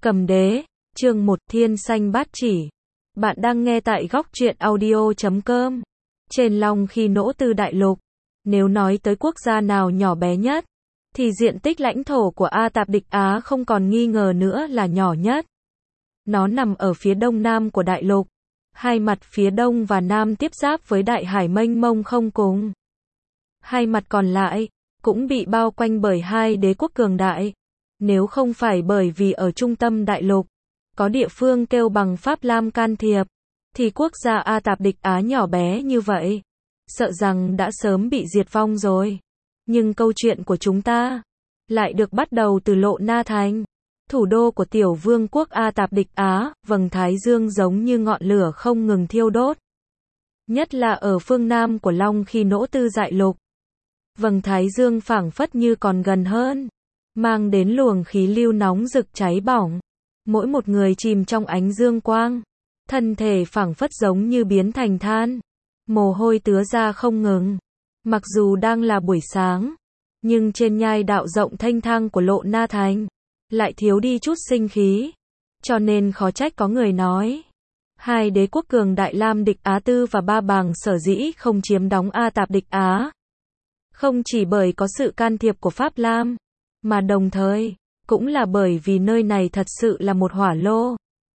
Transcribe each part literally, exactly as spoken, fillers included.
Cầm đế, chương một, Thiên Xanh Bát Chỉ. Bạn đang nghe tại góc truyện audio chấm com. Trên Long Khi Nỗ Tư Đại Lục, nếu nói tới quốc gia nào nhỏ bé nhất, thì diện tích lãnh thổ của A Tạp Địch Á không còn nghi ngờ nữa là nhỏ nhất. Nó nằm ở phía đông nam của đại lục, hai mặt phía đông và nam tiếp giáp với đại hải mênh mông không cùng. Hai mặt còn lại, cũng bị bao quanh bởi hai đế quốc cường đại. Nếu không phải bởi vì ở trung tâm đại lục, có địa phương kêu bằng Pháp Lam can thiệp, thì quốc gia A Tạp Địch Á nhỏ bé như vậy, sợ rằng đã sớm bị diệt vong rồi. Nhưng câu chuyện của chúng ta, lại được bắt đầu từ Lộ Na Thành, thủ đô của tiểu vương quốc A Tạp Địch Á, vầng thái dương giống như ngọn lửa không ngừng thiêu đốt. Nhất là ở phương nam của Long Khi Nỗ Tư Dại Lục. Vầng thái dương phảng phất như còn gần hơn, mang đến luồng khí lưu nóng rực cháy bỏng. Mỗi một người chìm trong ánh dương quang, thân thể phảng phất giống như biến thành than, mồ hôi tứa ra không ngừng. Mặc dù đang là buổi sáng, nhưng trên nhai đạo rộng thênh thang của Lộ Na Thành, lại thiếu đi chút sinh khí. Cho nên khó trách có người nói, hai đế quốc cường đại Lam Địch Á Tư và Ba Bàng sở dĩ không chiếm đóng A Tạp Địch Á. Không chỉ bởi có sự can thiệp của Pháp Lam, mà đồng thời, cũng là bởi vì nơi này thật sự là một hỏa lô.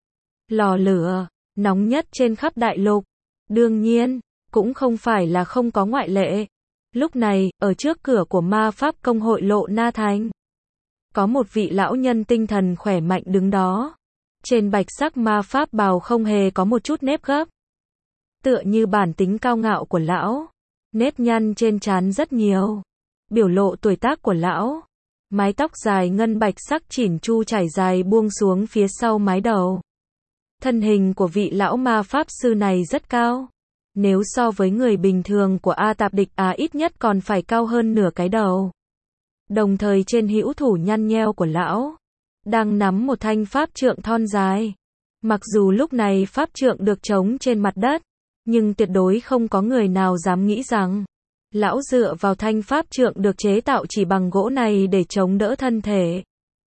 Lò lửa, nóng nhất trên khắp đại lục. Đương nhiên, cũng không phải là không có ngoại lệ. Lúc này, ở trước cửa của ma pháp công hội Lộ Na Thành, có một vị lão nhân tinh thần khỏe mạnh đứng đó. Trên bạch sắc ma pháp bào không hề có một chút nếp gấp. Tựa như bản tính cao ngạo của lão. Nếp nhăn trên trán rất nhiều. Biểu lộ tuổi tác của lão. Mái tóc dài ngân bạch sắc chỉn chu trải dài buông xuống phía sau mái đầu. Thân hình của vị lão ma pháp sư này rất cao. Nếu so với người bình thường của A Tạp Địch Á ít nhất còn phải cao hơn nửa cái đầu. Đồng thời trên hữu thủ nhăn nheo của lão, đang nắm một thanh pháp trượng thon dài. Mặc dù lúc này pháp trượng được trống trên mặt đất, nhưng tuyệt đối không có người nào dám nghĩ rằng lão dựa vào thanh pháp trượng được chế tạo chỉ bằng gỗ này để chống đỡ thân thể.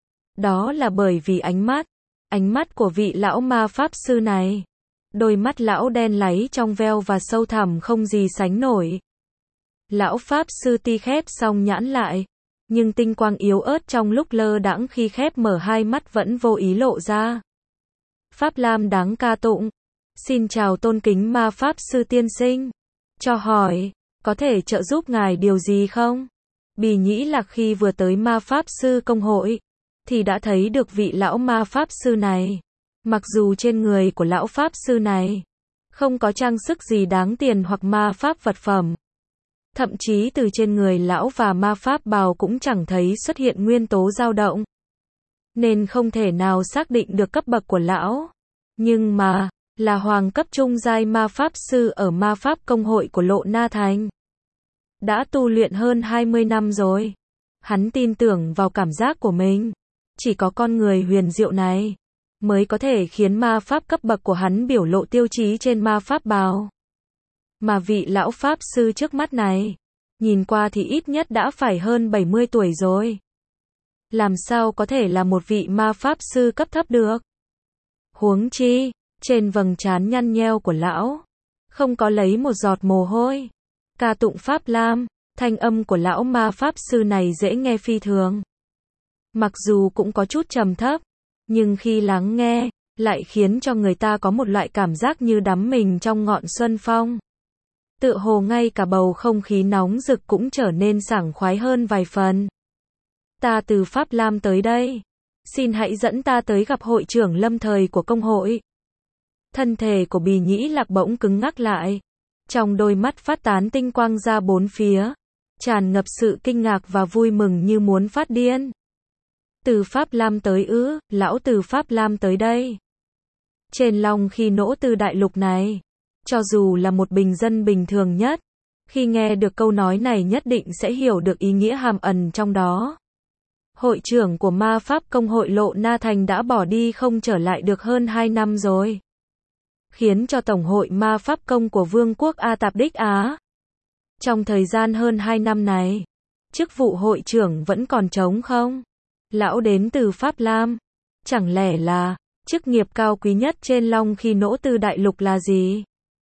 Đó là bởi vì ánh mắt, ánh mắt của vị lão ma pháp sư này. Đôi mắt lão đen láy trong veo và sâu thẳm không gì sánh nổi. Lão pháp sư ti khép xong nhãn lại, nhưng tinh quang yếu ớt trong lúc lơ đãng khi khép mở hai mắt vẫn vô ý lộ ra. Pháp Lam đáng ca tụng. Xin chào tôn kính ma pháp sư tiên sinh. Cho hỏi, có thể trợ giúp ngài điều gì không? Bì Nhĩ Lạc khi vừa tới ma pháp sư công hội, thì đã thấy được vị lão ma pháp sư này. Mặc dù trên người của lão pháp sư này, không có trang sức gì đáng tiền hoặc ma pháp vật phẩm. Thậm chí từ trên người lão và ma pháp bào cũng chẳng thấy xuất hiện nguyên tố dao động. Nên không thể nào xác định được cấp bậc của lão. Nhưng mà, là hoàng cấp trung giai ma pháp sư ở ma pháp công hội của Lộ Na Thành. Đã tu luyện hơn hai mươi năm rồi. Hắn tin tưởng vào cảm giác của mình. Chỉ có con người huyền diệu này, mới có thể khiến ma pháp cấp bậc của hắn biểu lộ tiêu chí trên ma pháp bào. Mà vị lão pháp sư trước mắt này, nhìn qua thì ít nhất đã phải hơn bảy mươi tuổi rồi. Làm sao có thể là một vị ma pháp sư cấp thấp được? Huống chi, trên vầng trán nhăn nheo của lão, không có lấy một giọt mồ hôi. Ca tụng Pháp Lam, thanh âm của lão ma pháp sư này dễ nghe phi thường. Mặc dù cũng có chút trầm thấp, nhưng khi lắng nghe, lại khiến cho người ta có một loại cảm giác như đắm mình trong ngọn xuân phong. Tựa hồ ngay cả bầu không khí nóng rực cũng trở nên sảng khoái hơn vài phần. Ta từ Pháp Lam tới đây. Xin hãy dẫn ta tới gặp hội trưởng lâm thời của công hội. Thân thể của Bì Nhĩ Lạc bỗng cứng ngắc lại. Trong đôi mắt phát tán tinh quang ra bốn phía. Tràn ngập sự kinh ngạc và vui mừng như muốn phát điên. Từ Pháp Lam tới ư, lão từ Pháp Lam tới đây. Trên Long Khi Nỗ Tư Đại Lục này, cho dù là một bình dân bình thường nhất, khi nghe được câu nói này nhất định sẽ hiểu được ý nghĩa hàm ẩn trong đó. Hội trưởng của ma pháp công hội Lộ Na Thành đã bỏ đi không trở lại được hơn hai năm rồi. Khiến cho Tổng hội ma pháp công của Vương quốc A Tạp Địch Á. Trong thời gian hơn hai năm này, chức vụ hội trưởng vẫn còn trống không? Lão đến từ Pháp Lam, Chẳng lẽ là, chức nghiệp cao quý nhất trên Long Khi Nỗ Tư Đại Lục là gì?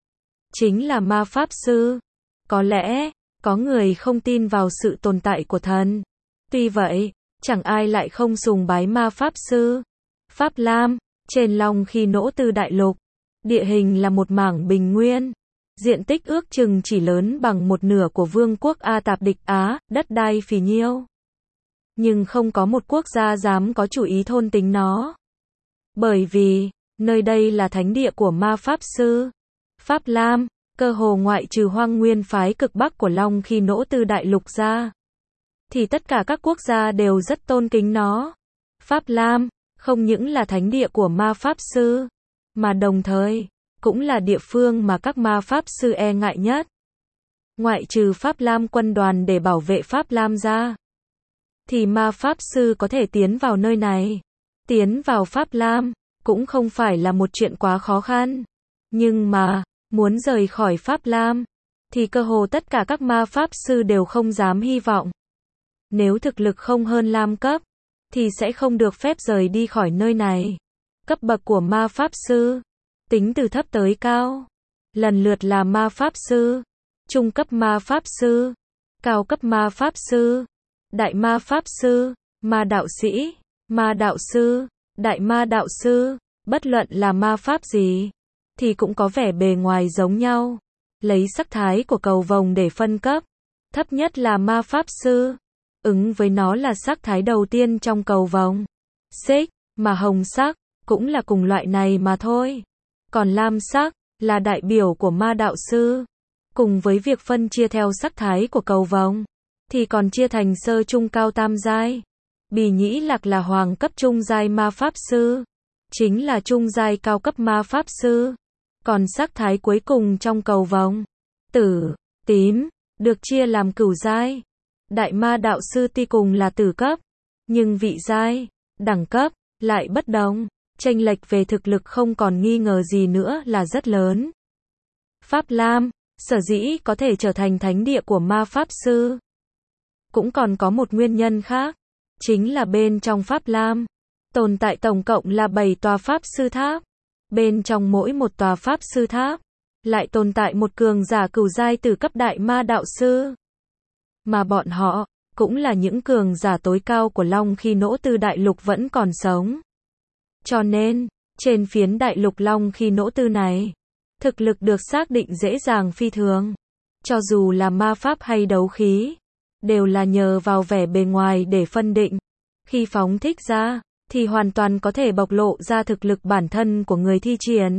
Chính là ma pháp sư. Có lẽ, có người không tin vào sự tồn tại của thần. Tuy vậy, chẳng ai lại không sùng bái ma pháp sư. Pháp Lam, trên Long Khi Nỗ Tư Đại Lục, địa hình là một mảng bình nguyên. Diện tích ước chừng chỉ lớn bằng một nửa của vương quốc A Tạp Địch Á, đất đai phì nhiêu. Nhưng không có một quốc gia dám có chủ ý thôn tính nó. Bởi vì, nơi đây là thánh địa của ma pháp sư. Pháp Lam, cơ hồ ngoại trừ Hoang Nguyên phái cực bắc của Long Khi Nỗ Tư Đại Lục ra, thì tất cả các quốc gia đều rất tôn kính nó. Pháp Lam, không những là thánh địa của ma pháp sư, mà đồng thời, cũng là địa phương mà các ma pháp sư e ngại nhất. Ngoại trừ Pháp Lam quân đoàn để bảo vệ Pháp Lam ra, thì ma pháp sư có thể tiến vào nơi này. Tiến vào Pháp Lam, cũng không phải là một chuyện quá khó khăn. Nhưng mà, muốn rời khỏi Pháp Lam, thì cơ hồ tất cả các ma pháp sư đều không dám hy vọng. Nếu thực lực không hơn Lam cấp, thì sẽ không được phép rời đi khỏi nơi này. Cấp bậc của ma pháp sư, tính từ thấp tới cao, lần lượt là ma pháp sư, trung cấp ma pháp sư, cao cấp ma pháp sư, đại ma pháp sư, ma đạo sĩ, ma đạo sư, đại ma đạo sư. Bất luận là ma pháp gì, thì cũng có vẻ bề ngoài giống nhau. Lấy sắc thái của cầu vồng để phân cấp, thấp nhất là ma pháp sư, ứng với nó là sắc thái đầu tiên trong cầu vồng. Xích, mà hồng sắc, cũng là cùng loại này mà thôi. Còn lam sắc, là đại biểu của ma đạo sư. Cùng với việc phân chia theo sắc thái của cầu vồng, thì còn chia thành sơ trung cao tam giai. Bì nhĩ lạc là hoàng cấp trung giai ma pháp sư, chính là trung giai cao cấp ma pháp sư. Còn sắc thái cuối cùng trong cầu vồng, tử, tím, được chia làm cửu giai. Đại ma đạo sư tuy cùng là tử cấp, nhưng vị giai, đẳng cấp, lại bất đồng. Chênh lệch về thực lực không còn nghi ngờ gì nữa là rất lớn. Pháp Lam, sở dĩ có thể trở thành thánh địa của ma pháp sư, cũng còn có một nguyên nhân khác. Chính là bên trong Pháp Lam, tồn tại tổng cộng là bảy tòa pháp sư tháp. Bên trong mỗi một tòa pháp sư tháp, lại tồn tại một cường giả cửu giai từ cấp đại ma đạo sư. Mà bọn họ, cũng là những cường giả tối cao của Long Khi Nỗ Tư Đại Lục vẫn còn sống. Cho nên, trên phiến đại lục Long Khi Nỗ Tư này, thực lực được xác định dễ dàng phi thường. Cho dù là ma pháp hay đấu khí, đều là nhờ vào vẻ bề ngoài để phân định. Khi phóng thích ra, thì hoàn toàn có thể bộc lộ ra thực lực bản thân của người thi triển.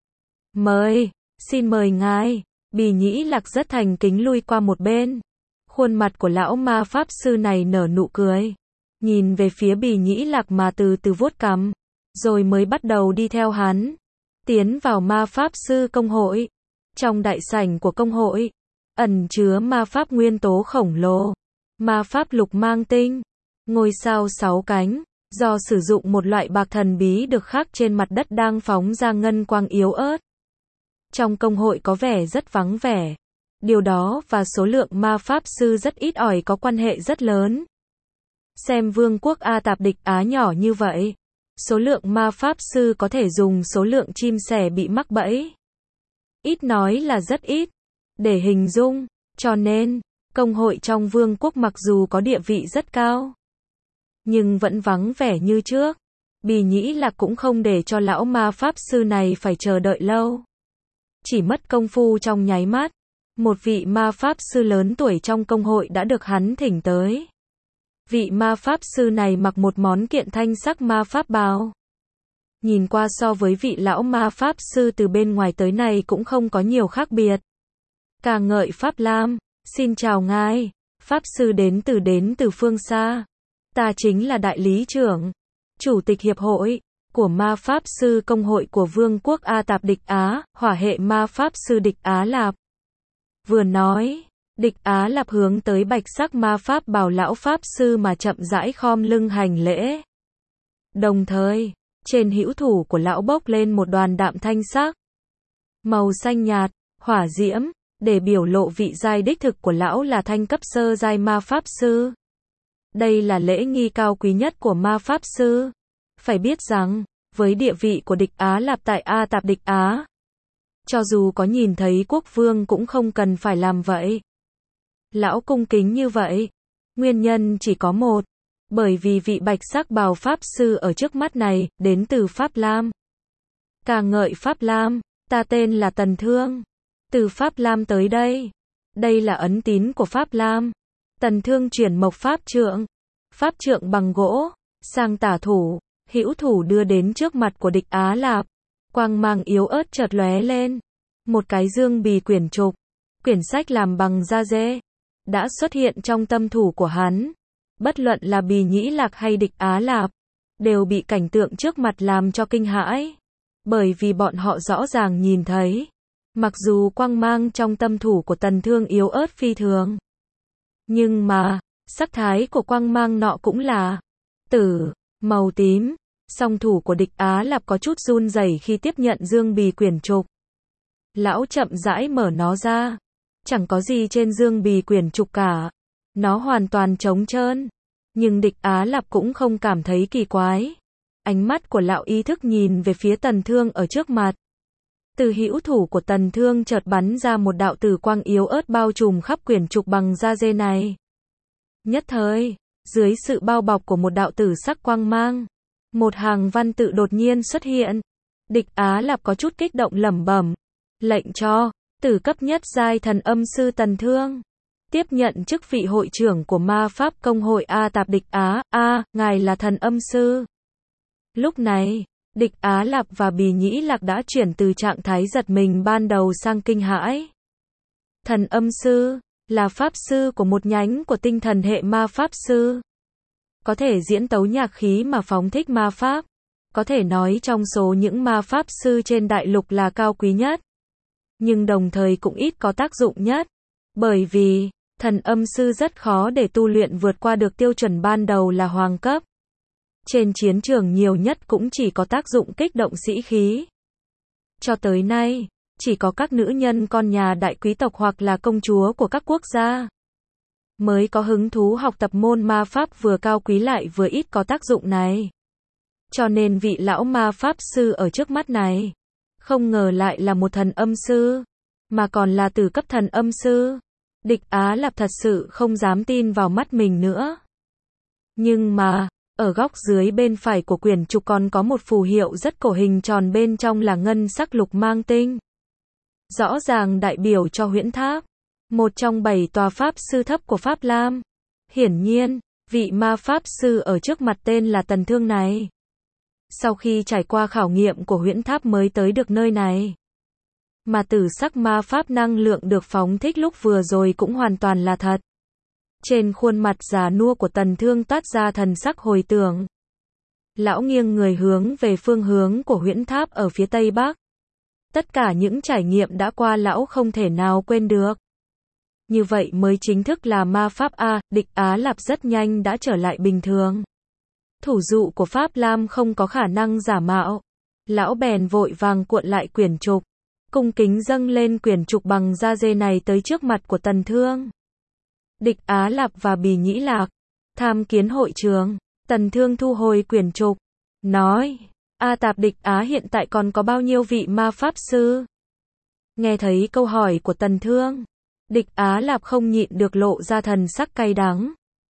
Mời, xin mời ngài. Bì nhĩ lạc rất thành kính lui qua một bên. Khuôn mặt của lão ma pháp sư này nở nụ cười. Nhìn về phía bì nhĩ lạc mà từ từ vuốt cằm, rồi mới bắt đầu đi theo hắn. Tiến vào ma pháp sư công hội. Trong đại sảnh của công hội, ẩn chứa ma pháp nguyên tố khổng lồ. Ma pháp lục mang tinh, ngôi sao sáu cánh, do sử dụng một loại bạc thần bí được khắc trên mặt đất đang phóng ra ngân quang yếu ớt. Trong công hội có vẻ rất vắng vẻ. Điều đó và số lượng ma pháp sư rất ít ỏi có quan hệ rất lớn. Xem vương quốc A Tạp Địch Á nhỏ như vậy, số lượng ma pháp sư có thể dùng số lượng chim sẻ bị mắc bẫy. Ít nói là rất ít, để hình dung, cho nên, công hội trong vương quốc mặc dù có địa vị rất cao, nhưng vẫn vắng vẻ như trước. Bì nhĩ lạc cũng không để cho lão ma pháp sư này phải chờ đợi lâu. Chỉ mất công phu trong nháy mắt, một vị ma pháp sư lớn tuổi trong công hội đã được hắn thỉnh tới. Vị ma pháp sư này mặc một món kiện thanh sắc ma pháp bào. Nhìn qua so với vị lão ma pháp sư từ bên ngoài tới này cũng không có nhiều khác biệt. Ca ngợi Pháp Lam, xin chào ngài. Pháp sư đến từ đến từ phương xa. Ta chính là đại lý trưởng, chủ tịch hiệp hội của ma pháp sư công hội của vương quốc A Tạp Địch Á, hỏa hệ ma pháp sư Địch Á Lạp. Vừa nói, Địch Á Lạp hướng tới bạch sắc ma pháp bào lão pháp sư mà chậm rãi khom lưng hành lễ. Đồng thời, trên hữu thủ của lão bốc lên một đoàn đạm thanh sắc, màu xanh nhạt, hỏa diễm, để biểu lộ vị giai đích thực của lão là thanh cấp sơ giai ma pháp sư. Đây là lễ nghi cao quý nhất của ma pháp sư. Phải biết rằng, với địa vị của địch Á Lạp tại A Tạp địch Á, cho dù có nhìn thấy quốc vương cũng không cần phải làm vậy. Lão cung kính như vậy, nguyên nhân chỉ có một, bởi vì vị bạch sắc bào Pháp Sư ở trước mắt này, đến từ Pháp Lam. Ca ngợi Pháp Lam, ta tên là Tần Thương, từ Pháp Lam tới đây. Đây là ấn tín của Pháp Lam. Tần Thương chuyển mộc pháp trượng, pháp trượng bằng gỗ, sang tả thủ, hữu thủ đưa đến trước mặt của địch Á Lạp. Quang mang yếu ớt chợt lóe lên. Một cái dương bì quyển trục, quyển sách làm bằng da dê, đã xuất hiện trong tâm thủ của hắn. Bất luận là Bì Nhĩ Lạc hay địch Á Lạp, đều bị cảnh tượng trước mặt làm cho kinh hãi. Bởi vì bọn họ rõ ràng nhìn thấy, mặc dù quang mang trong tâm thủ của Tần Thương yếu ớt phi thường, nhưng mà, sắc thái của quang mang nọ cũng là tử, màu tím. Song thủ của địch Á Lạp có chút run rẩy khi tiếp nhận dương bì quyển trục. Lão chậm rãi mở nó ra. Chẳng có gì trên dương bì quyển trục cả. Nó hoàn toàn trống trơn. Nhưng địch Á Lạp cũng không cảm thấy kỳ quái. Ánh mắt của lão ý thức nhìn về phía Tần Thương ở trước mặt. Từ hữu thủ của Tần Thương chợt bắn ra một đạo tử quang yếu ớt bao trùm khắp quyển trục bằng da dê này. Nhất thời, dưới sự bao bọc của một đạo tử sắc quang mang, một hàng văn tự đột nhiên xuất hiện. Địch Á Lạp có chút kích động lẩm bẩm, lệnh cho tử cấp nhất giai thần âm sư Tần Thương tiếp nhận chức vị hội trưởng của ma pháp công hội A Tạp địch Á. A, ngài là thần âm sư. Lúc này, địch Á Lạp và Bì Nhĩ Lạc đã chuyển từ trạng thái giật mình ban đầu sang kinh hãi. Thần âm sư là pháp sư của một nhánh của tinh thần hệ ma pháp sư. Có thể diễn tấu nhạc khí mà phóng thích ma pháp. Có thể nói trong số những ma pháp sư trên đại lục là cao quý nhất. Nhưng đồng thời cũng ít có tác dụng nhất. Bởi vì, thần âm sư rất khó để tu luyện vượt qua được tiêu chuẩn ban đầu là hoàng cấp. Trên chiến trường nhiều nhất cũng chỉ có tác dụng kích động sĩ khí. Cho tới nay, chỉ có các nữ nhân con nhà đại quý tộc hoặc là công chúa của các quốc gia mới có hứng thú học tập môn ma pháp vừa cao quý lại vừa ít có tác dụng này. Cho nên vị lão ma pháp sư ở trước mắt này, không ngờ lại là một thần âm sư, mà còn là từ cấp thần âm sư. Địch Á Lạp thật sự không dám tin vào mắt mình nữa. Nhưng mà, ở góc dưới bên phải của quyển trục còn có một phù hiệu rất cổ hình tròn bên trong là ngân sắc lục mang tinh. Rõ ràng đại biểu cho huyễn tháp, một trong bảy tòa pháp sư thấp của Pháp Lam. Hiển nhiên, vị ma pháp sư ở trước mặt tên là Tần Thương này, sau khi trải qua khảo nghiệm của huyễn tháp mới tới được nơi này. Mà tử sắc ma pháp năng lượng được phóng thích lúc vừa rồi cũng hoàn toàn là thật. Trên khuôn mặt già nua của Tần Thương toát ra thần sắc hồi tưởng. Lão nghiêng người hướng về phương hướng của huyễn tháp ở phía tây bắc. Tất cả những trải nghiệm đã qua lão không thể nào quên được. Như vậy mới chính thức là ma pháp A. Địch Á Lạp rất nhanh đã trở lại bình thường. Thủ dụ của Pháp Lam không có khả năng giả mạo. Lão bèn vội vàng cuộn lại quyển trục, cung kính dâng lên quyển trục bằng da dê này tới trước mặt của Tần Thương. Địch Á Lạp và Bì Nhĩ Lạc tham kiến hội trường. Tần Thương thu hồi quyển trục, nói, A Tạp địch Á hiện tại còn có bao nhiêu vị ma pháp sư? Nghe thấy câu hỏi của Tần Thương, địch Á Lạp không nhịn được lộ ra thần sắc cay đắng.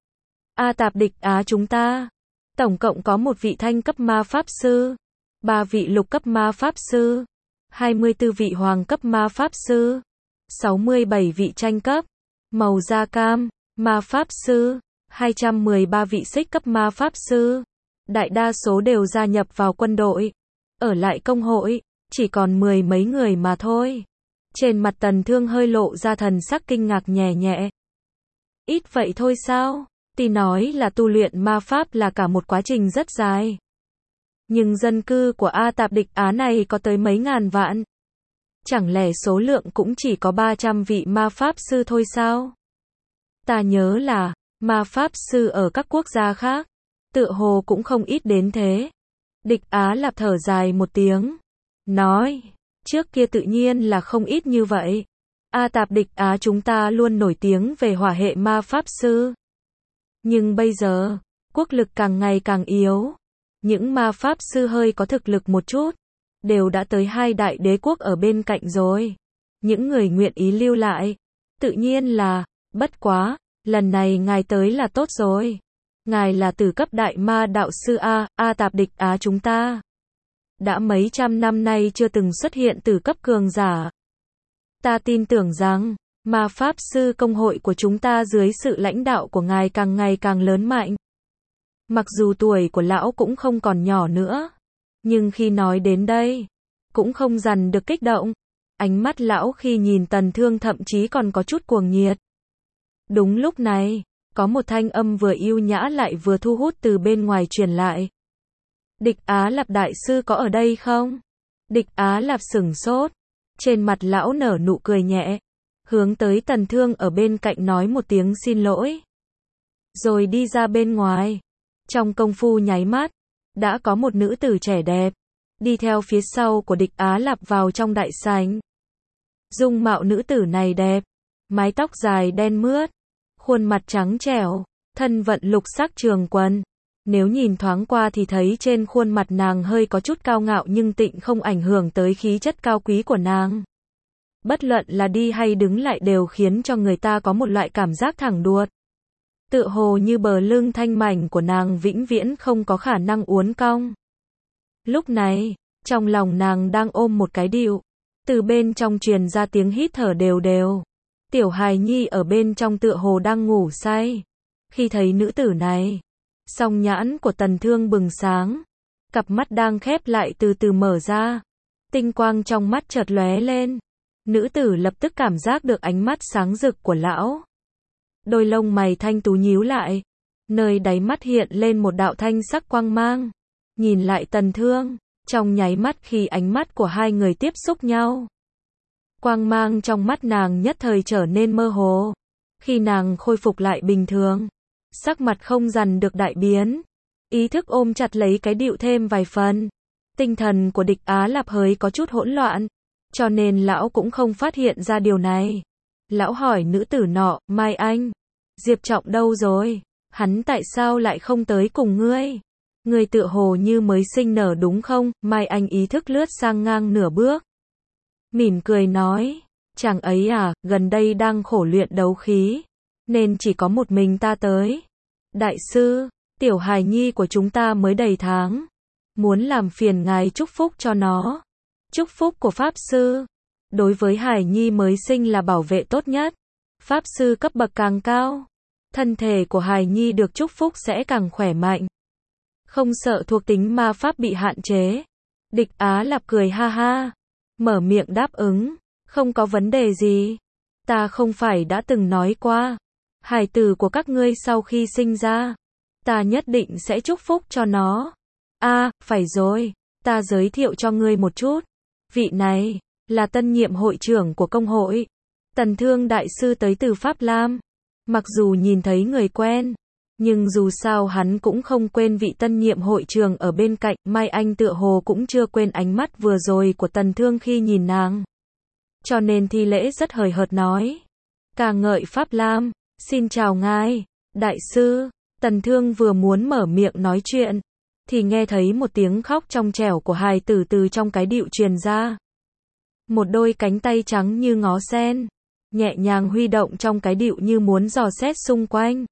A Tạp địch Á chúng ta, tổng cộng có một vị thanh cấp ma pháp sư, ba vị lục cấp ma pháp sư, hai mươi tư vị hoàng cấp ma pháp sư, sáu mươi bảy vị tranh cấp, màu da cam, ma pháp sư, hai trăm mười ba vị xích cấp ma pháp sư. Đại đa số đều gia nhập vào quân đội, ở lại công hội, chỉ còn mười mấy người mà thôi. Trên mặt Tần Thương hơi lộ ra thần sắc kinh ngạc nhẹ nhẹ. Ít vậy thôi sao? Tuy nói là tu luyện ma pháp là cả một quá trình rất dài. Nhưng dân cư của A Tạp địch Á này có tới mấy ngàn vạn. Chẳng lẽ số lượng cũng chỉ có ba trăm vị ma pháp sư thôi sao? Ta nhớ là, ma pháp sư ở các quốc gia khác, tựa hồ cũng không ít đến thế. Địch Á Lạp thở dài một tiếng, nói, trước kia tự nhiên là không ít như vậy. A Tạp địch Á chúng ta luôn nổi tiếng về hỏa hệ ma pháp sư. Nhưng bây giờ, quốc lực càng ngày càng yếu. những ma pháp sư hơi có thực lực một chút, đều đã tới hai đại đế quốc ở bên cạnh rồi. Những người nguyện ý lưu lại, tự nhiên là, bất quá, lần này ngài tới là tốt rồi. Ngài là tử cấp đại ma đạo sư A, A Tạp địch Á chúng ta. Đã mấy trăm năm nay chưa từng xuất hiện tử cấp cường giả. Ta tin tưởng rằng, ma pháp sư công hội của chúng ta dưới sự lãnh đạo của ngài càng ngày càng lớn mạnh. Mặc dù tuổi của lão cũng không còn nhỏ nữa, nhưng khi nói đến đây, cũng không dằn được kích động. Ánh mắt lão khi nhìn Tần Thương thậm chí còn có chút cuồng nhiệt. Đúng lúc này, có một thanh âm vừa yêu nhã lại vừa thu hút từ bên ngoài truyền lại. Địch Á Lạp đại sư có ở đây không? Địch Á Lạp sửng sốt, trên mặt lão nở nụ cười nhẹ, hướng tới Tần Thương ở bên cạnh nói một tiếng xin lỗi, rồi đi ra bên ngoài. Trong công phu nháy mắt, đã có một nữ tử trẻ đẹp, đi theo phía sau của địch Á Lạp vào trong đại sảnh. Dung mạo nữ tử này đẹp, mái tóc dài đen mướt, khuôn mặt trắng trẻo, thân vận lục sắc trường quần. Nếu nhìn thoáng qua thì thấy trên khuôn mặt nàng hơi có chút cao ngạo nhưng tịnh không ảnh hưởng tới khí chất cao quý của nàng. Bất luận là đi hay đứng lại đều khiến cho người ta có một loại cảm giác thẳng đuột. Tựa hồ như bờ lưng thanh mảnh của nàng vĩnh viễn không có khả năng uốn cong. Lúc này, trong lòng nàng đang ôm một cái điệu, từ bên trong truyền ra tiếng hít thở đều đều. Tiểu hài nhi ở bên trong tựa hồ đang ngủ say. Khi thấy nữ tử này, song nhãn của Tần Thương bừng sáng, cặp mắt đang khép lại từ từ mở ra, tinh quang trong mắt chợt lóe lên. Nữ tử lập tức cảm giác được ánh mắt sáng rực của lão. Đôi lông mày thanh tú nhíu lại, nơi đáy mắt hiện lên một đạo thanh sắc quang mang. Nhìn lại Tần Thương, trong nháy mắt khi ánh mắt của hai người tiếp xúc nhau, quang mang trong mắt nàng nhất thời trở nên mơ hồ. Khi nàng khôi phục lại bình thường, sắc mặt không dằn được đại biến, ý thức ôm chặt lấy cái điệu thêm vài phần. Tinh thần của địch Á Lạp hơi có chút hỗn loạn, cho nên lão cũng không phát hiện ra điều này. Lão hỏi nữ tử nọ, Mai Anh, Diệp Trọng đâu rồi? Hắn tại sao lại không tới cùng ngươi? Ngươi tựa hồ như mới sinh nở đúng không? Mai Anh ý thức lướt sang ngang nửa bước, mỉm cười nói, chàng ấy à, gần đây đang khổ luyện đấu khí, nên chỉ có một mình ta tới. Đại sư, tiểu hài nhi của chúng ta mới đầy tháng, muốn làm phiền ngài chúc phúc cho nó. Chúc phúc của Pháp Sư, đối với hài nhi mới sinh là bảo vệ tốt nhất. Pháp Sư cấp bậc càng cao, thân thể của hài nhi được chúc phúc sẽ càng khỏe mạnh, không sợ thuộc tính ma pháp bị hạn chế. Địch Á Lạp cười ha ha, mở miệng đáp ứng, không có vấn đề gì. Ta không phải đã từng nói qua, hài tử của các ngươi sau khi sinh ra, ta nhất định sẽ chúc phúc cho nó. A, à, phải rồi, ta giới thiệu cho ngươi một chút. Vị này, là tân nhiệm hội trưởng của công hội. Tần Thương đại sư tới từ Pháp Lam. Mặc dù nhìn thấy người quen, nhưng dù sao hắn cũng không quên vị tân nhiệm hội trưởng ở bên cạnh. Mai Anh tựa hồ cũng chưa quên ánh mắt vừa rồi của Tần Thương khi nhìn nàng, cho nên thi lễ rất hời hợt nói, ca ngợi Pháp Lam, xin chào ngài, đại sư. Tần Thương vừa muốn mở miệng nói chuyện, thì nghe thấy một tiếng khóc trong trẻo của hài tử từ trong cái điệu truyền ra. Một đôi cánh tay trắng như ngó sen, nhẹ nhàng huy động trong cái điệu như muốn dò xét xung quanh,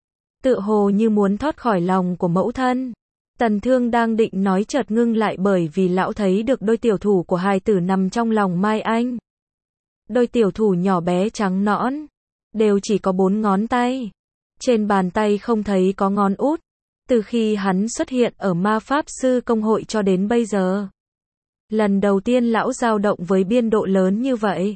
tựa hồ như muốn thoát khỏi lòng của mẫu thân. Tần Thương đang định nói chợt ngưng lại bởi vì lão thấy được đôi tiểu thủ của hài tử nằm trong lòng Mai Anh. Đôi tiểu thủ nhỏ bé trắng nõn, đều chỉ có bốn ngón tay. Trên bàn tay không thấy có ngón út. Từ khi hắn xuất hiện ở ma pháp sư công hội cho đến bây giờ, lần đầu tiên lão dao động với biên độ lớn như vậy.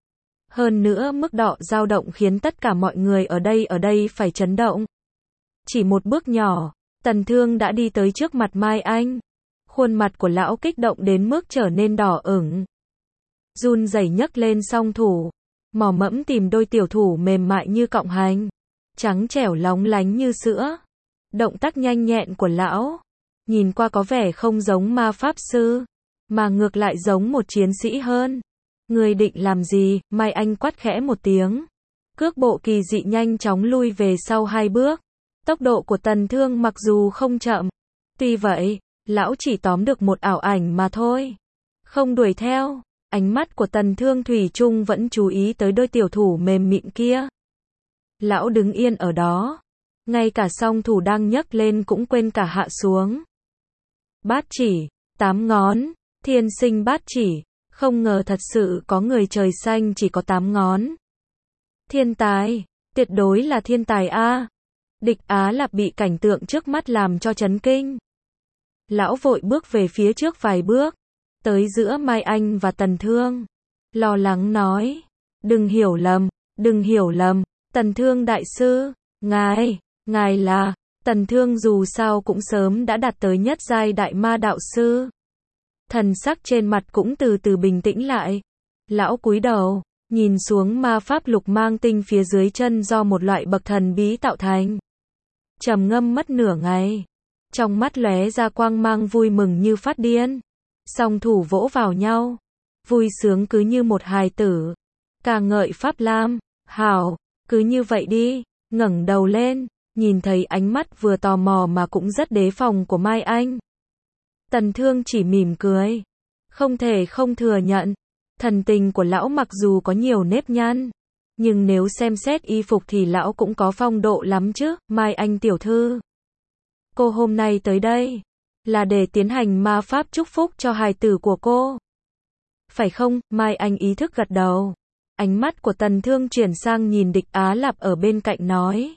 Hơn nữa mức độ dao động khiến tất cả mọi người ở đây ở đây phải chấn động. Chỉ một bước nhỏ, Tần Thương đã đi tới trước mặt Mai Anh. Khuôn mặt của lão kích động đến mức trở nên đỏ ửng, run rẩy nhấc lên song thủ, mò mẫm tìm đôi tiểu thủ mềm mại như cọng hành, trắng trẻo lóng lánh như sữa. Động tác nhanh nhẹn của lão, nhìn qua có vẻ không giống ma pháp sư, mà ngược lại giống một chiến sĩ hơn. Người định làm gì? Mai Anh quát khẽ một tiếng. Cước bộ kỳ dị nhanh chóng lui về sau hai bước. Tốc độ của Tần Thương mặc dù không chậm, tuy vậy, Lão chỉ tóm được một ảo ảnh mà thôi. Không đuổi theo. Ánh mắt của Tần Thương thủy chung vẫn chú ý tới đôi tiểu thủ mềm mịn kia. Lão đứng yên ở đó. Ngay cả song thủ đang nhấc lên cũng quên cả hạ xuống. Bát chỉ, tám ngón, thiên sinh bát chỉ. Không ngờ thật sự có người trời xanh chỉ có tám ngón. Thiên tài, tuyệt đối là thiên tài a. Địch Á Lạp bị cảnh tượng trước mắt làm cho chấn kinh. Lão vội bước về phía trước vài bước, tới giữa Mai Anh và Tần Thương. Lo lắng nói, đừng hiểu lầm, đừng hiểu lầm, Tần Thương đại sư, ngài, ngài là, Tần Thương dù sao cũng sớm đã đạt tới nhất giai đại ma đạo sư. Thần sắc trên mặt cũng từ từ bình tĩnh lại. Lão cúi đầu, nhìn xuống ma pháp lục mang tinh phía dưới chân do một loại bậc thần bí tạo thành. Trầm ngâm mất nửa ngày. Trong mắt lóe ra quang mang vui mừng như phát điên. Song thủ vỗ vào nhau. Vui sướng cứ như một hài tử. Ca ngợi Pháp Lam, hảo, cứ như vậy đi. Ngẩng đầu lên, nhìn thấy ánh mắt vừa tò mò mà cũng rất đề phòng của Mai Anh. Tần Thương chỉ mỉm cười. Không thể không thừa nhận. Thần tình của lão mặc dù có nhiều nếp nhăn. Nhưng nếu xem xét y phục thì lão cũng có phong độ lắm chứ. Mai Anh tiểu thư. Cô hôm nay tới đây. Là để tiến hành ma pháp chúc phúc cho hài tử của cô. Phải không? Mai Anh ý thức gật đầu. Ánh mắt của Tần Thương chuyển sang nhìn Địch Á Lạp ở bên cạnh nói.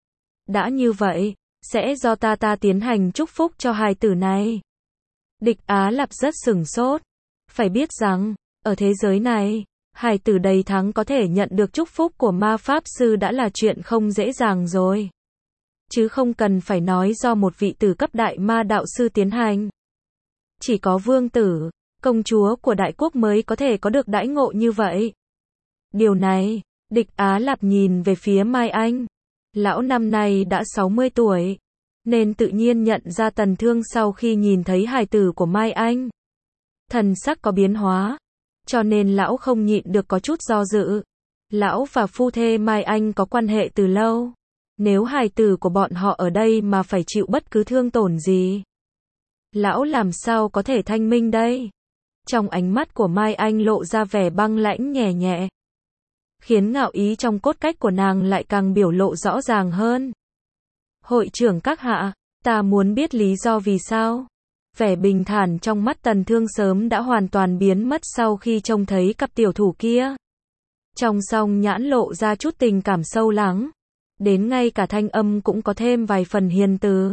Đã như vậy, sẽ do ta ta tiến hành chúc phúc cho hài tử này. Địch Á Lạp rất sửng sốt. Phải biết rằng, ở thế giới này, hài tử đầy thắng có thể nhận được chúc phúc của ma pháp sư đã là chuyện không dễ dàng rồi. Chứ không cần phải nói do một vị tử cấp đại ma đạo sư tiến hành. Chỉ có vương tử, công chúa của đại quốc mới có thể có được đãi ngộ như vậy. Điều này, Địch Á Lạp nhìn về phía Mai Anh. Lão năm nay đã sáu mươi tuổi, nên tự nhiên nhận ra Tần Thương sau khi nhìn thấy hài tử của Mai Anh. Thần sắc có biến hóa, cho nên lão không nhịn được có chút do dự. Lão và phu thê Mai Anh có quan hệ từ lâu. Nếu hài tử của bọn họ ở đây mà phải chịu bất cứ thương tổn gì, lão làm sao có thể thanh minh đây? Trong ánh mắt của Mai Anh lộ ra vẻ băng lãnh nhẹ nhẹ, khiến ngạo ý trong cốt cách của nàng lại càng biểu lộ rõ ràng hơn. Hội trưởng các hạ, ta muốn biết lý do vì sao. Vẻ bình thản trong mắt Tần Thương sớm đã hoàn toàn biến mất sau khi trông thấy cặp tiểu thủ kia. Trong song nhãn lộ ra chút tình cảm sâu lắng. Đến ngay cả thanh âm cũng có thêm vài phần hiền từ.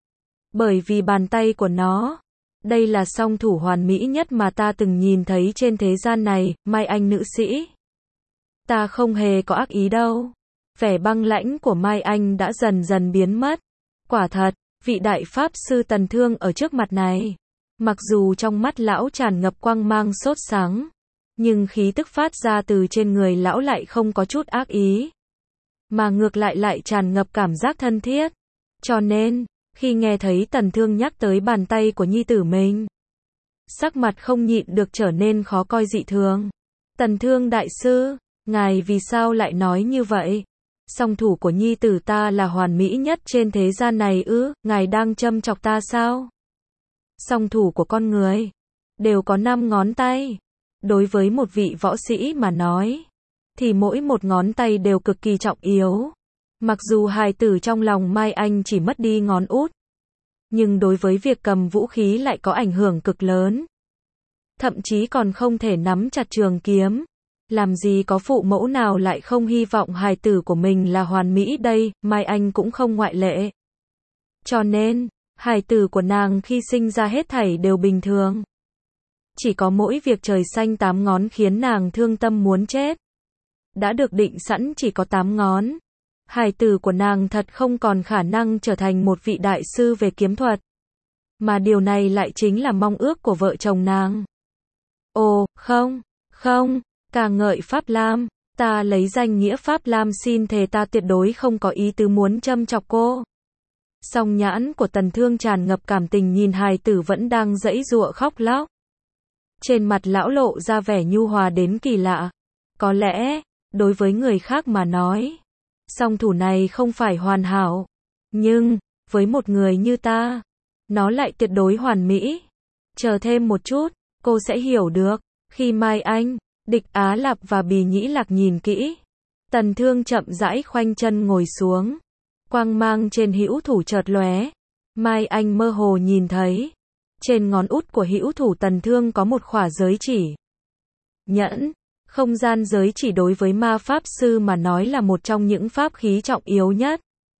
Bởi vì bàn tay của nó, đây là song thủ hoàn mỹ nhất mà ta từng nhìn thấy trên thế gian này, Mai Anh nữ sĩ. Ta không hề có ác ý đâu. Vẻ băng lãnh của Mai Anh đã dần dần biến mất. Quả thật, vị đại pháp sư Tần Thương ở trước mặt này, mặc dù trong mắt lão tràn ngập quang mang sốt sáng, nhưng khí tức phát ra từ trên người lão lại không có chút ác ý, mà ngược lại lại tràn ngập cảm giác thân thiết. Cho nên, khi nghe thấy Tần Thương nhắc tới bàn tay của nhi tử mình, sắc mặt không nhịn được trở nên khó coi dị thường. Tần Thương đại sư, ngài vì sao lại nói như vậy? Song thủ của nhi tử ta là hoàn mỹ nhất trên thế gian này ư? Ngài đang châm chọc ta sao? Song thủ của con người đều có năm ngón tay. Đối với một vị võ sĩ mà nói, thì mỗi một ngón tay đều cực kỳ trọng yếu. Mặc dù hài tử trong lòng Mai Anh chỉ mất đi ngón út, nhưng đối với việc cầm vũ khí lại có ảnh hưởng cực lớn. Thậm chí còn không thể nắm chặt trường kiếm. Làm gì có phụ mẫu nào lại không hy vọng hài tử của mình là hoàn mỹ đây, Mai Anh cũng không ngoại lệ. Cho nên, hài tử của nàng khi sinh ra hết thảy đều bình thường. Chỉ có mỗi việc trời xanh tám ngón khiến nàng thương tâm muốn chết. Đã được định sẵn chỉ có tám ngón. Hài tử của nàng thật không còn khả năng trở thành một vị đại sư về kiếm thuật. Mà điều này lại chính là mong ước của vợ chồng nàng. Ồ, không, không. Ca ngợi Pháp Lam, ta lấy danh nghĩa Pháp Lam xin thề ta tuyệt đối không có ý tứ muốn châm chọc cô. Song nhãn của Tần Thương tràn ngập cảm tình nhìn hài tử vẫn đang giãy giụa khóc lóc. Trên mặt lão lộ ra vẻ nhu hòa đến kỳ lạ. Có lẽ, đối với người khác mà nói, song thủ này không phải hoàn hảo. Nhưng, với một người như ta, nó lại tuyệt đối hoàn mỹ. Chờ thêm một chút, cô sẽ hiểu được. Khi Mai Anh, Địch Á Lạp và Bì Nhĩ Lạc nhìn kỹ, Tần Thương chậm rãi khoanh chân ngồi xuống. Quang mang trên hữu thủ chợt lóe. Mai Anh mơ hồ nhìn thấy, trên ngón út của hữu thủ Tần Thương có một khỏa giới chỉ. Nhẫn, không gian giới chỉ đối với ma pháp sư mà nói là một trong những pháp khí trọng yếu nhất.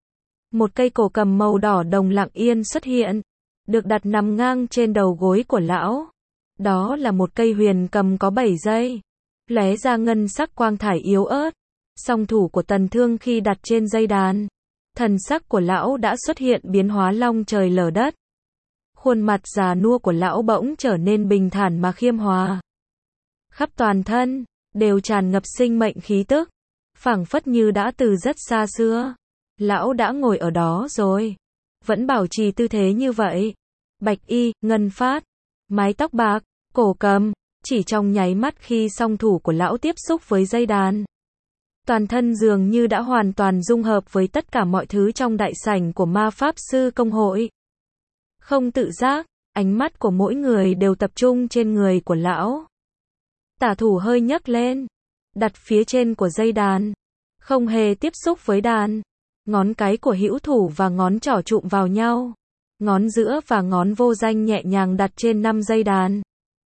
Một cây cổ cầm màu đỏ đồng lặng yên xuất hiện, được đặt nằm ngang trên đầu gối của lão. Đó là một cây huyền cầm có bảy dây, lóe ra ngân sắc quang thải yếu ớt. Song thủ của Tần Thương khi đặt trên dây đàn, thần sắc của lão đã xuất hiện biến hóa long trời lở đất. Khuôn mặt già nua của lão bỗng trở nên bình thản mà khiêm hòa. Khắp toàn thân đều tràn ngập sinh mệnh khí tức, phảng phất như đã từ rất xa xưa. Lão đã ngồi ở đó rồi, vẫn bảo trì tư thế như vậy. Bạch y, ngân phát, mái tóc bạc, cổ cầm, chỉ trong nháy mắt khi song thủ của lão tiếp xúc với dây đàn, toàn thân dường như đã hoàn toàn dung hợp với tất cả mọi thứ trong đại sảnh của ma pháp sư công hội. Không tự giác, ánh mắt của mỗi người đều tập trung trên người của lão. Tả thủ hơi nhấc lên, đặt phía trên của dây đàn, không hề tiếp xúc với đàn. Ngón cái của hữu thủ và ngón trỏ chụm vào nhau. Ngón giữa và ngón vô danh nhẹ nhàng đặt trên năm dây đàn.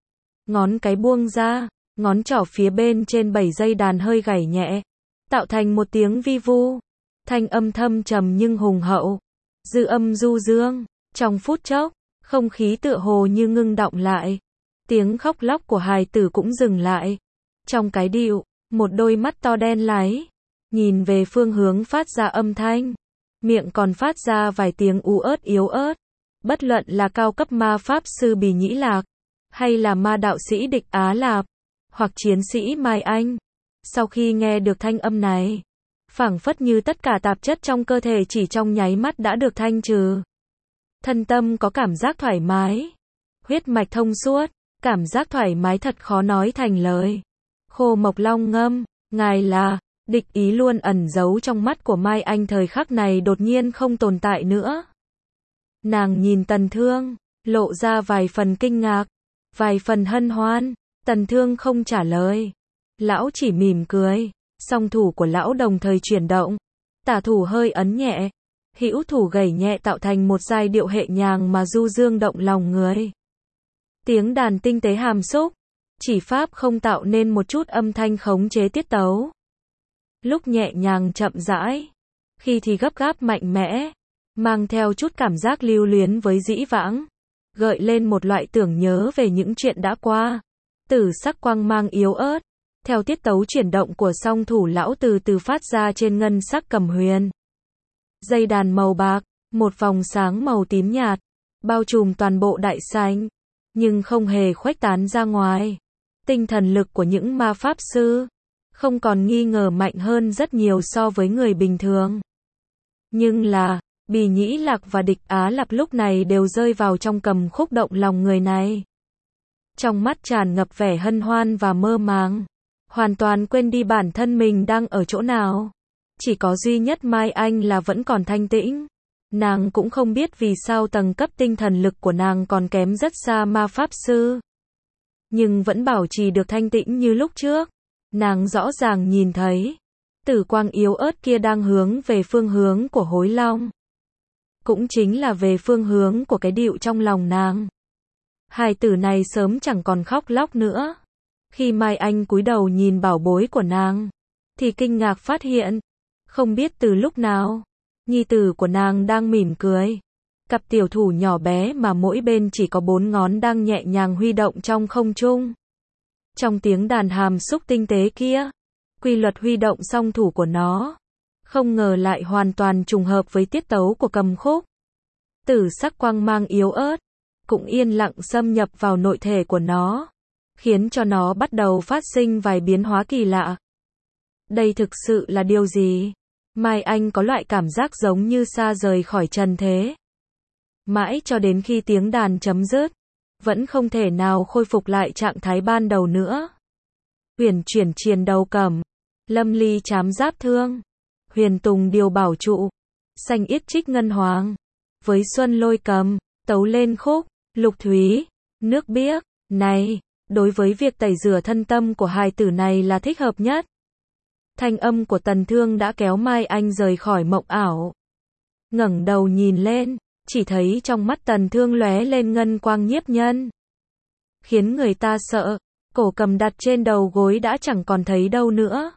Ngón cái buông ra, ngón trỏ phía bên trên bảy dây đàn hơi gảy nhẹ, tạo thành một tiếng vi vu. Thanh âm thâm trầm nhưng hùng hậu, dư âm du dương. Trong phút chốc, không khí tựa hồ như ngưng đọng lại. Tiếng khóc lóc của hài tử cũng dừng lại. Trong cái điệu, một đôi mắt to đen láy, nhìn về phương hướng phát ra âm thanh. Miệng còn phát ra vài tiếng u ớt yếu ớt. Bất luận là cao cấp ma pháp sư Bì Nhĩ Lạc, hay là ma đạo sĩ Địch Á Lạp, hoặc chiến sĩ Mai Anh, sau khi nghe được thanh âm này, phảng phất như tất cả tạp chất trong cơ thể chỉ trong nháy mắt đã được thanh trừ. Thân tâm có cảm giác thoải mái, huyết mạch thông suốt, cảm giác thoải mái thật khó nói thành lời. Khô Mộc Long ngâm, ngài là, địch ý luôn ẩn giấu trong mắt của Mai Anh thời khắc này đột nhiên không tồn tại nữa. Nàng nhìn Tần Thương, lộ ra vài phần kinh ngạc, vài phần hân hoan. Tần Thương không trả lời, lão chỉ mỉm cười. Song thủ của lão đồng thời chuyển động, tả thủ hơi ấn nhẹ, hữu thủ gảy nhẹ tạo thành một giai điệu hệ nhàng mà du dương động lòng người. Tiếng đàn tinh tế hàm xúc, chỉ pháp không tạo nên một chút âm thanh khống chế tiết tấu. Lúc nhẹ nhàng chậm rãi, khi thì gấp gáp mạnh mẽ, mang theo chút cảm giác lưu luyến với dĩ vãng, gợi lên một loại tưởng nhớ về những chuyện đã qua. Tử sắc quang mang yếu ớt, theo tiết tấu chuyển động của song thủ lão từ từ phát ra trên ngân sắc cầm huyền. Dây đàn màu bạc, một vòng sáng màu tím nhạt, bao trùm toàn bộ đại sảnh, nhưng không hề khuếch tán ra ngoài. Tinh thần lực của những ma pháp sư không còn nghi ngờ mạnh hơn rất nhiều so với người bình thường. Nhưng là, Bì Nhĩ Lạc và Địch Á Lạp lúc này đều rơi vào trong cầm khúc động lòng người này. Trong mắt tràn ngập vẻ hân hoan và mơ màng, hoàn toàn quên đi bản thân mình đang ở chỗ nào. Chỉ có duy nhất Mai Anh là vẫn còn thanh tĩnh. Nàng cũng không biết vì sao tầng cấp tinh thần lực của nàng còn kém rất xa ma pháp sư, nhưng vẫn bảo trì được thanh tĩnh như lúc trước. Nàng rõ ràng nhìn thấy tử quang yếu ớt kia đang hướng về phương hướng của Hối Long, cũng chính là về phương hướng của cái điệu trong lòng nàng. Hài tử này sớm chẳng còn khóc lóc nữa. Khi Mai Anh cúi đầu nhìn bảo bối của nàng, thì kinh ngạc phát hiện, không biết từ lúc nào, nhi tử của nàng đang mỉm cười. Cặp tiểu thủ nhỏ bé mà mỗi bên chỉ có bốn ngón đang nhẹ nhàng huy động trong không trung. Trong tiếng đàn hàm xúc tinh tế kia, quy luật huy động song thủ của nó, không ngờ lại hoàn toàn trùng hợp với tiết tấu của cầm khúc. Tử sắc quang mang yếu ớt, cũng yên lặng xâm nhập vào nội thể của nó, khiến cho nó bắt đầu phát sinh vài biến hóa kỳ lạ. Đây thực sự là điều gì? Mai Anh có loại cảm giác giống như xa rời khỏi trần thế. Mãi cho đến khi tiếng đàn chấm dứt, vẫn không thể nào khôi phục lại trạng thái ban đầu nữa. Huyền chuyển triền đầu cẩm, lâm ly chám giáp thương, huyền tùng điều bảo trụ, xanh yết trích ngân hoàng, với xuân lôi cầm, tấu lên khúc, Lục Thúy, nước biếc, này, đối với việc tẩy rửa thân tâm của hài tử này là thích hợp nhất. Thanh âm của Tần Thương đã kéo Mai Anh rời khỏi mộng ảo. Ngẩng đầu nhìn lên, chỉ thấy trong mắt Tần Thương lóe lên ngân quang nhiếp nhân, khiến người ta sợ, cổ cầm đặt trên đầu gối đã chẳng còn thấy đâu nữa.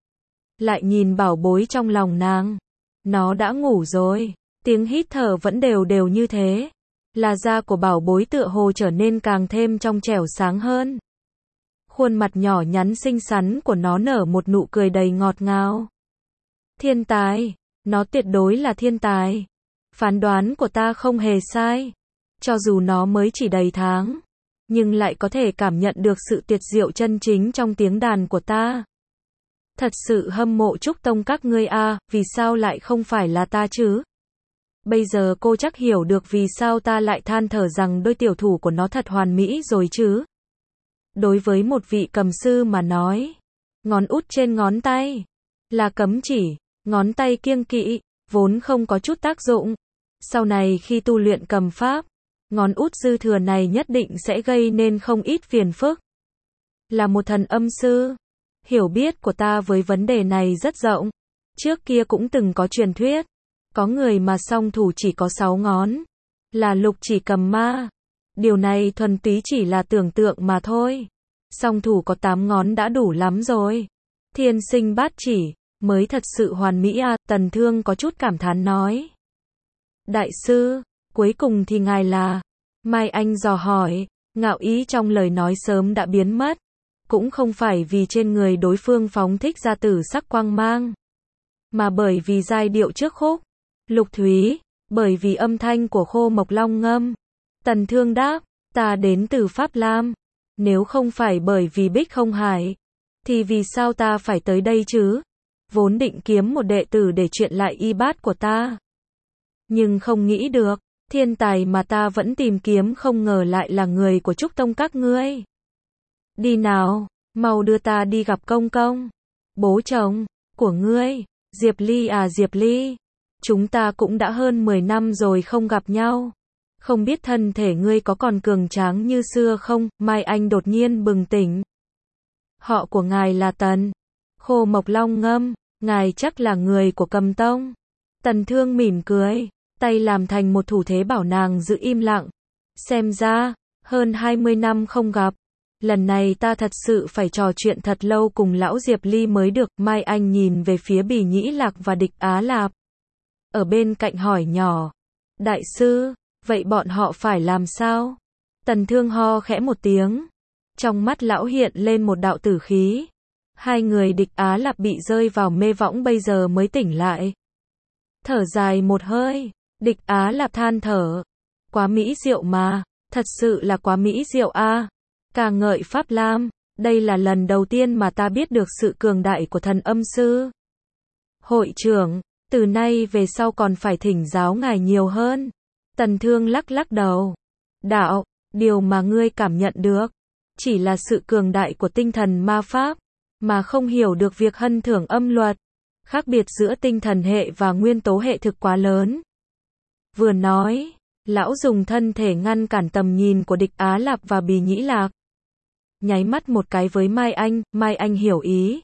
Lại nhìn bảo bối trong lòng nàng, nó đã ngủ rồi, tiếng hít thở vẫn đều đều như thế. Là da của bảo bối tựa hồ trở nên càng thêm trong trẻo sáng hơn. Khuôn mặt nhỏ nhắn xinh xắn của nó nở một nụ cười đầy ngọt ngào. Thiên tài, nó tuyệt đối là thiên tài. Phán đoán của ta không hề sai. Cho dù nó mới chỉ đầy tháng, nhưng lại có thể cảm nhận được sự tuyệt diệu chân chính trong tiếng đàn của ta. Thật sự hâm mộ Trúc Tông các ngươi a, vì sao lại không phải là ta chứ? Bây giờ cô chắc hiểu được vì sao ta lại than thở rằng đôi tiểu thủ của nó thật hoàn mỹ rồi chứ. Đối với một vị cầm sư mà nói, ngón út trên ngón tay là cấm chỉ, ngón tay kiêng kỵ, vốn không có chút tác dụng. Sau này khi tu luyện cầm pháp, ngón út dư thừa này nhất định sẽ gây nên không ít phiền phức. Là một thần âm sư, hiểu biết của ta với vấn đề này rất rộng. Trước kia cũng từng có truyền thuyết, có người mà song thủ chỉ có sáu ngón, là lục chỉ cầm ma. Điều này thuần túy chỉ là tưởng tượng mà thôi. Song thủ có tám ngón đã đủ lắm rồi. Thiên sinh bát chỉ, mới thật sự hoàn mỹ à, Tần Thương có chút cảm thán nói. Đại sư, cuối cùng thì ngài là? Mai Anh dò hỏi, ngạo ý trong lời nói sớm đã biến mất. Cũng không phải vì trên người đối phương phóng thích ra tử sắc quang mang, mà bởi vì giai điệu trước khúc. Lục Thúy, bởi vì âm thanh của Khô Mộc Long ngâm. Tần Thương đáp, ta đến từ Pháp Lam. Nếu không phải bởi vì Bích Không Hải, thì vì sao ta phải tới đây chứ? Vốn định kiếm một đệ tử để chuyện lại y bát của ta. Nhưng không nghĩ được, thiên tài mà ta vẫn tìm kiếm không ngờ lại là người của Trúc Tông các ngươi. Đi nào, mau đưa ta đi gặp công công, bố chồng của ngươi, Diệp Ly à Diệp Ly. Chúng ta cũng đã hơn mười năm rồi không gặp nhau. Không biết thân thể ngươi có còn cường tráng như xưa không? Mai Anh đột nhiên bừng tỉnh. Họ của ngài là Tần. Khô Mộc Long ngâm, ngài chắc là người của Cầm Tông. Tần Thương mỉm cười, tay làm thành một thủ thế bảo nàng giữ im lặng. Xem ra, hơn hai mươi năm không gặp. Lần này ta thật sự phải trò chuyện thật lâu cùng lão Diệp Ly mới được. Mai Anh nhìn về phía Bỉ Nhĩ Lạc và Địch Á Lạp. Ở bên cạnh hỏi nhỏ. Đại sư, vậy bọn họ phải làm sao? Tần Thương ho khẽ một tiếng. Trong mắt lão hiện lên một đạo tử khí. Hai người Địch Á Lạp bị rơi vào mê võng bây giờ mới tỉnh lại. Thở dài một hơi, Địch Á Lạp than thở. Quá mỹ diệu mà, thật sự là quá mỹ diệu a. Ca ngợi Pháp Lam, đây là lần đầu tiên mà ta biết được sự cường đại của thần âm sư. Hội trưởng, từ nay về sau còn phải thỉnh giáo ngài nhiều hơn. Tần Thương lắc lắc đầu. Đạo, điều mà ngươi cảm nhận được, chỉ là sự cường đại của tinh thần ma pháp, mà không hiểu được việc hân thưởng âm luật. Khác biệt giữa tinh thần hệ và nguyên tố hệ thực quá lớn. Vừa nói, lão dùng thân thể ngăn cản tầm nhìn của Địch Á Lạp và Bỉ Nhĩ Lạc. Nháy mắt một cái với Mai Anh, Mai Anh hiểu ý.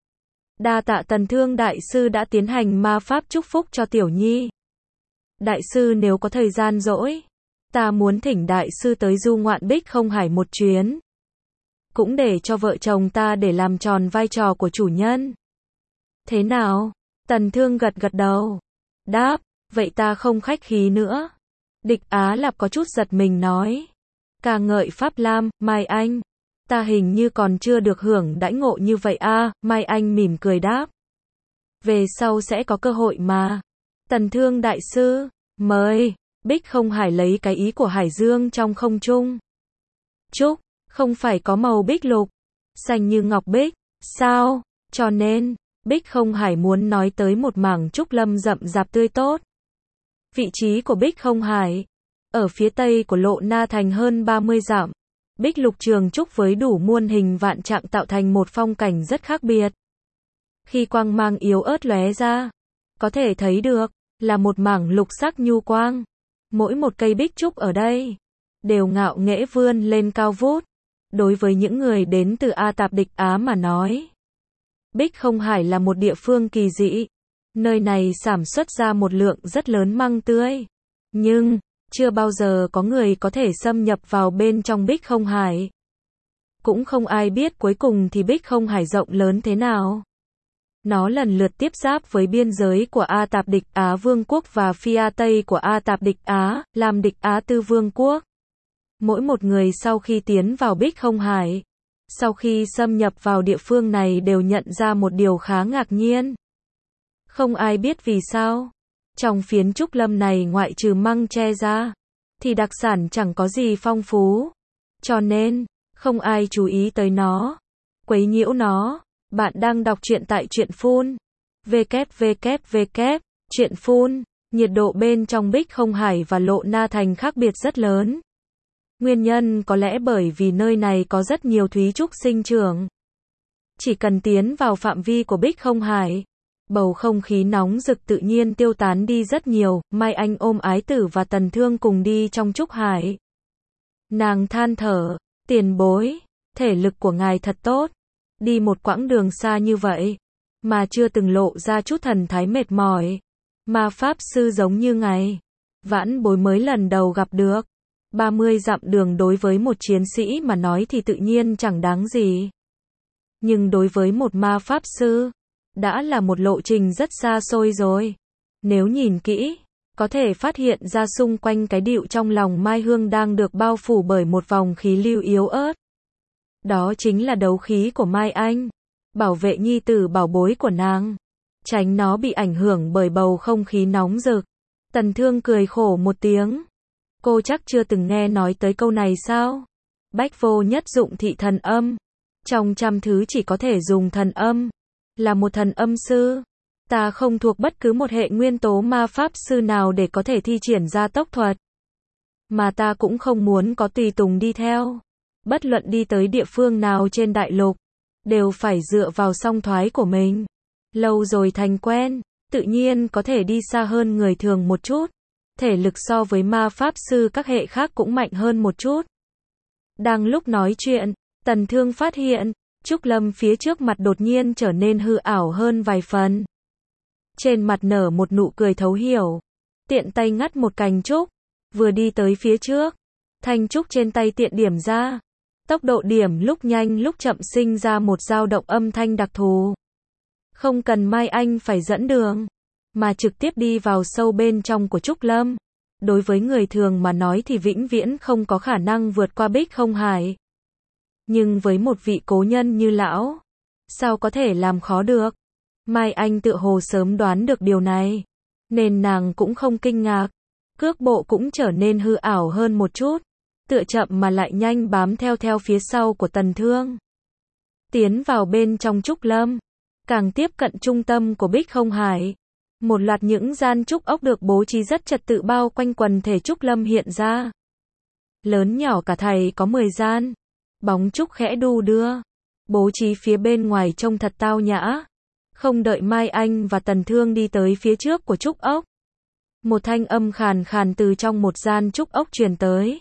Đa tạ Tần Thương đại sư đã tiến hành ma pháp chúc phúc cho Tiểu Nhi. Đại sư nếu có thời gian rỗi, ta muốn thỉnh đại sư tới du ngoạn Bích Không Hải một chuyến. Cũng để cho vợ chồng ta để làm tròn vai trò của chủ nhân. Thế nào? Tần Thương gật gật đầu. Đáp, vậy ta không khách khí nữa. Địch Á Lạp có chút giật mình nói. Ca ngợi Pháp Lam, Mai Anh. Ta hình như còn chưa được hưởng đãi ngộ như vậy a. À, Mai Anh mỉm cười đáp. Về sau sẽ có cơ hội mà. Tần Thương đại sư, mời. Bích Không Hải lấy cái ý của Hải Dương trong không trung. Trúc, không phải có màu bích lục, xanh như ngọc bích, sao? Cho nên, Bích Không Hải muốn nói tới một mảng trúc lâm rậm rạp tươi tốt. Vị trí của Bích Không Hải, ở phía tây của Lộ Na Thành hơn ba mươi dặm. Bích lục trường trúc với đủ muôn hình vạn trạng tạo thành một phong cảnh rất khác biệt. Khi quang mang yếu ớt lóe ra, có thể thấy được, là một mảng lục sắc nhu quang. Mỗi một cây bích trúc ở đây đều ngạo nghễ vươn lên cao vút. Đối với những người đến từ A Tạp Địch Á mà nói, Bích Không Hải là một địa phương kỳ dị. Nơi này sản xuất ra một lượng rất lớn măng tươi. Nhưng, chưa bao giờ có người có thể xâm nhập vào bên trong Bích Không Hải. Cũng không ai biết cuối cùng thì Bích Không Hải rộng lớn thế nào. Nó lần lượt tiếp giáp với biên giới của A Tạp Địch Á Vương quốc và phía Tây của A Tạp Địch Á, làm Địch Á Tư Vương quốc. Mỗi một người sau khi tiến vào Bích Không Hải, sau khi xâm nhập vào địa phương này đều nhận ra một điều khá ngạc nhiên. Không ai biết vì sao. Trong phiến trúc lâm này ngoại trừ măng tre ra, thì đặc sản chẳng có gì phong phú. Cho nên, không ai chú ý tới nó, quấy nhiễu nó. Bạn đang đọc truyện tại Truyện Phun. www. Truyện Phun. Nhiệt độ bên trong Bích Không Hải và Lộ Na Thành khác biệt rất lớn. Nguyên nhân có lẽ bởi vì nơi này có rất nhiều thúy trúc sinh trưởng. Chỉ cần tiến vào phạm vi của Bích Không Hải, bầu không khí nóng rực tự nhiên tiêu tán đi rất nhiều. Mai Anh ôm Ái Tử và Tần Thương cùng đi trong trúc hải. Nàng than thở, tiền bối, thể lực của ngài thật tốt. Đi một quãng đường xa như vậy, mà chưa từng lộ ra chút thần thái mệt mỏi. Ma pháp sư giống như ngài, vãn bối mới lần đầu gặp được. ba mươi dặm đường đối với một chiến sĩ mà nói thì tự nhiên chẳng đáng gì. Nhưng đối với một ma pháp sư, đã là một lộ trình rất xa xôi rồi. Nếu nhìn kỹ, có thể phát hiện ra xung quanh cái điệu trong lòng Mai Hương đang được bao phủ bởi một vòng khí lưu yếu ớt. Đó chính là đấu khí của Mai Anh, bảo vệ nhi tử bảo bối của nàng, tránh nó bị ảnh hưởng bởi bầu không khí nóng rực. Tần Thương cười khổ một tiếng. Cô chắc chưa từng nghe nói tới câu này sao? Bách vô nhất dụng thị thần âm. Trong trăm thứ chỉ có thể dùng thần âm. Là một thần âm sư. Ta không thuộc bất cứ một hệ nguyên tố ma pháp sư nào để có thể thi triển ra tốc thuật. Mà ta cũng không muốn có tùy tùng đi theo. Bất luận đi tới địa phương nào trên đại lục, đều phải dựa vào song thoái của mình. Lâu rồi thành quen, tự nhiên có thể đi xa hơn người thường một chút. Thể lực so với ma pháp sư các hệ khác cũng mạnh hơn một chút. Đang lúc nói chuyện, Tần Thương phát hiện, trúc lâm phía trước mặt đột nhiên trở nên hư ảo hơn vài phần. Trên mặt nở một nụ cười thấu hiểu. Tiện tay ngắt một cành trúc, vừa đi tới phía trước. Thanh trúc trên tay tiện điểm ra. Tốc độ điểm lúc nhanh lúc chậm sinh ra một dao động âm thanh đặc thù. Không cần Mai Anh phải dẫn đường, mà trực tiếp đi vào sâu bên trong của trúc lâm. Đối với người thường mà nói thì vĩnh viễn không có khả năng vượt qua Bích Không Hải. Nhưng với một vị cố nhân như lão, sao có thể làm khó được? Mai Anh tựa hồ sớm đoán được điều này, nên nàng cũng không kinh ngạc. Cước bộ cũng trở nên hư ảo hơn một chút, tựa chậm mà lại nhanh bám theo theo phía sau của Tần Thương. Tiến vào bên trong trúc lâm, càng tiếp cận trung tâm của Bích Không Hải, một loạt những gian trúc ốc được bố trí rất trật tự bao quanh quần thể trúc lâm hiện ra. Lớn nhỏ cả thầy có mười gian, bóng trúc khẽ đu đưa, bố trí phía bên ngoài trông thật tao nhã. Không đợi Mai Anh và Tần Thương đi tới phía trước của trúc ốc, một thanh âm khàn khàn từ trong một gian trúc ốc truyền tới.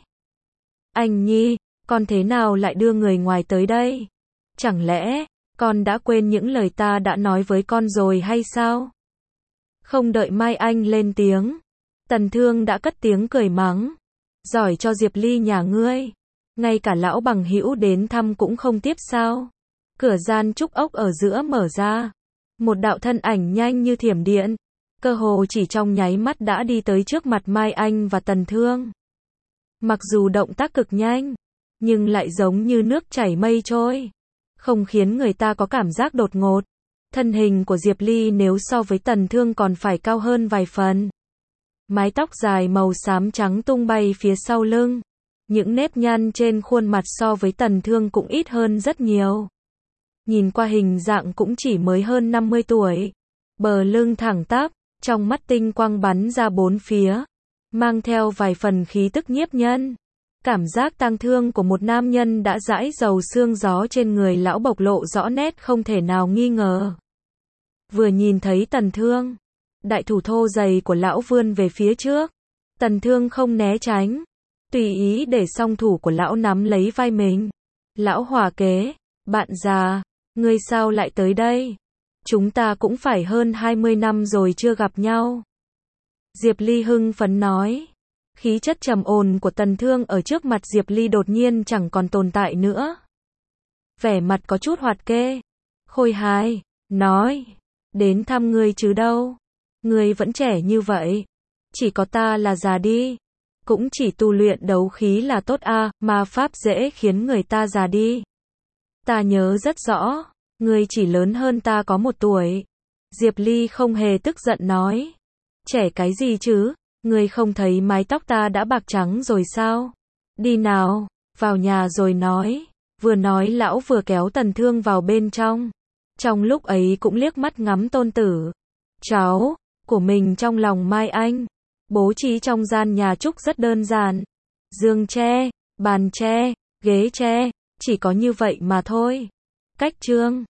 Anh Nhi, con thế nào lại đưa người ngoài tới đây? Chẳng lẽ, con đã quên những lời ta đã nói với con rồi hay sao? Không đợi Mai Anh lên tiếng, Tần Thương đã cất tiếng cười mắng. Giỏi cho Diệp Ly nhà ngươi. Ngay cả lão bằng hữu đến thăm cũng không tiếp sao? Cửa gian trúc ốc ở giữa mở ra. Một đạo thân ảnh nhanh như thiểm điện, cơ hồ chỉ trong nháy mắt đã đi tới trước mặt Mai Anh và Tần Thương. Mặc dù động tác cực nhanh, nhưng lại giống như nước chảy mây trôi, không khiến người ta có cảm giác đột ngột. Thân hình của Diệp Ly nếu so với Tần Thương còn phải cao hơn vài phần. Mái tóc dài màu xám trắng tung bay phía sau lưng. Những nếp nhăn trên khuôn mặt so với Tần Thương cũng ít hơn rất nhiều. Nhìn qua hình dạng cũng chỉ mới hơn năm mươi tuổi. Bờ lưng thẳng tắp, trong mắt tinh quang bắn ra bốn phía, mang theo vài phần khí tức nhiếp nhân. Cảm giác tang thương của một nam nhân đã rãi dầu xương gió trên người lão bộc lộ rõ nét không thể nào nghi ngờ. Vừa nhìn thấy Tần Thương, đại thủ thô dày của lão vươn về phía trước. Tần Thương không né tránh, tùy ý để song thủ của lão nắm lấy vai mình. Lão hòa kế, bạn già, ngươi sao lại tới đây? Chúng ta cũng phải hơn hai mươi năm rồi chưa gặp nhau. Diệp Ly hưng phấn nói. Khí chất trầm ổn của Tần Thương ở trước mặt Diệp Ly đột nhiên chẳng còn tồn tại nữa. Vẻ mặt có chút hoạt kê, khôi hài, nói, đến thăm ngươi chứ đâu. Ngươi vẫn trẻ như vậy, chỉ có ta là già đi. Cũng chỉ tu luyện đấu khí là tốt a, à, ma pháp dễ khiến người ta già đi. Ta nhớ rất rõ, ngươi chỉ lớn hơn ta có một tuổi. Diệp Ly không hề tức giận nói. Trẻ cái gì chứ, ngươi không thấy mái tóc ta đã bạc trắng rồi sao? Đi nào, vào nhà rồi nói. Vừa nói lão vừa kéo Tần Thương vào bên trong. Trong lúc ấy cũng liếc mắt ngắm tôn tử, cháu, của mình trong lòng Mai Anh. Bố trí trong gian nhà Trúc rất đơn giản. Giường tre, bàn tre, ghế tre, chỉ có như vậy mà thôi. Cách trương